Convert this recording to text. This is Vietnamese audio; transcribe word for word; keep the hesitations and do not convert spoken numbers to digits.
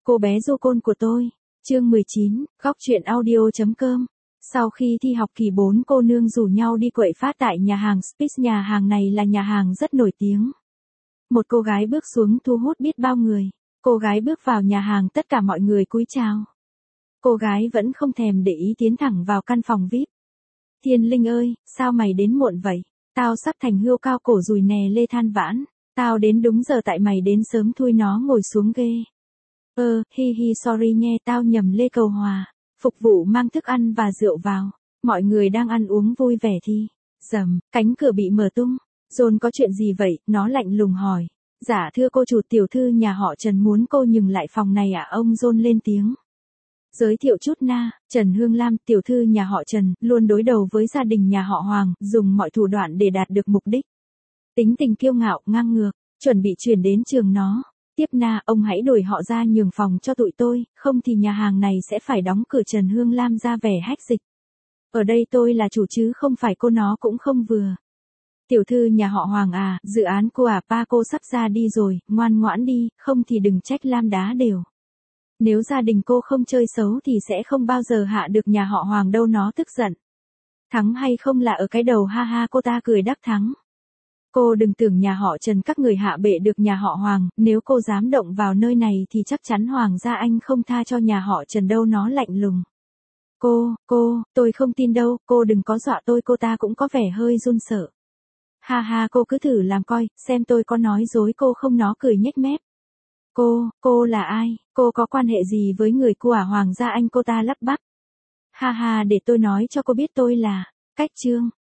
Cô bé du côn của tôi. Chương mười chín, góc truyện audio.com. Sau khi thi học kỳ bốn, cô nương rủ nhau đi quậy phá tại nhà hàng Spitz. Nhà hàng này là nhà hàng rất nổi tiếng. Một cô gái bước xuống thu hút biết bao người. Cô gái bước vào nhà hàng, tất cả mọi người cúi chào. Cô gái vẫn không thèm để ý, tiến thẳng vào căn phòng vi ai pi. Thiên Linh ơi, sao mày đến muộn vậy? Tao sắp thành hươu cao cổ rùi nè lê than vãn. Tao đến đúng giờ tại mày đến sớm thui nó ngồi xuống ghê. Ơ, hi hi sorry nghe, tao nhầm Lê Cầu Hòa. Phục vụ mang thức ăn và rượu vào. Mọi người đang ăn uống vui vẻ thì rầm, cánh cửa bị mở tung. John có chuyện gì vậy? Nó lạnh lùng hỏi. Dạ thưa cô chủ, tiểu thư nhà họ Trần muốn cô nhường lại phòng này ạ. Ông John lên tiếng. Giới thiệu chút na, Trần Hương Lam, tiểu thư nhà họ Trần, luôn đối đầu với gia đình nhà họ Hoàng, dùng mọi thủ đoạn để đạt được mục đích. Tính tình kiêu ngạo, ngang ngược, chuẩn bị chuyển đến trường nó. Tiếp na, ông hãy đổi họ ra nhường phòng cho tụi tôi, không thì nhà hàng này sẽ phải đóng cửa. Trần Hương Lam ra vẻ hách dịch. Ở đây tôi là chủ chứ không phải cô, nó cũng không vừa. Tiểu thư nhà họ Hoàng à, dự án cô à pa cô sắp ra đi rồi, ngoan ngoãn đi, không thì đừng trách Lam đá đều. Nếu gia đình cô không chơi xấu thì sẽ không bao giờ hạ được nhà họ Hoàng đâu. Nó tức giận. Thắng hay không là ở cái đầu, ha ha. Cô ta cười đắc thắng. Cô đừng tưởng nhà họ Trần các người hạ bệ được nhà họ Hoàng, nếu cô dám động vào nơi này thì chắc chắn Hoàng gia anh không tha cho nhà họ Trần đâu. Nó lạnh lùng. Cô, cô, tôi không tin đâu, cô đừng có dọa tôi. Cô ta cũng có vẻ hơi run sợ. Ha ha, cô cứ thử làm coi, xem tôi có nói dối cô không. Nó cười nhếch mép. Cô, cô là ai? Cô có quan hệ gì với người của Hoàng gia anh? Cô ta lắp bắp. Ha ha, để tôi nói cho cô biết, tôi là Cách Trương.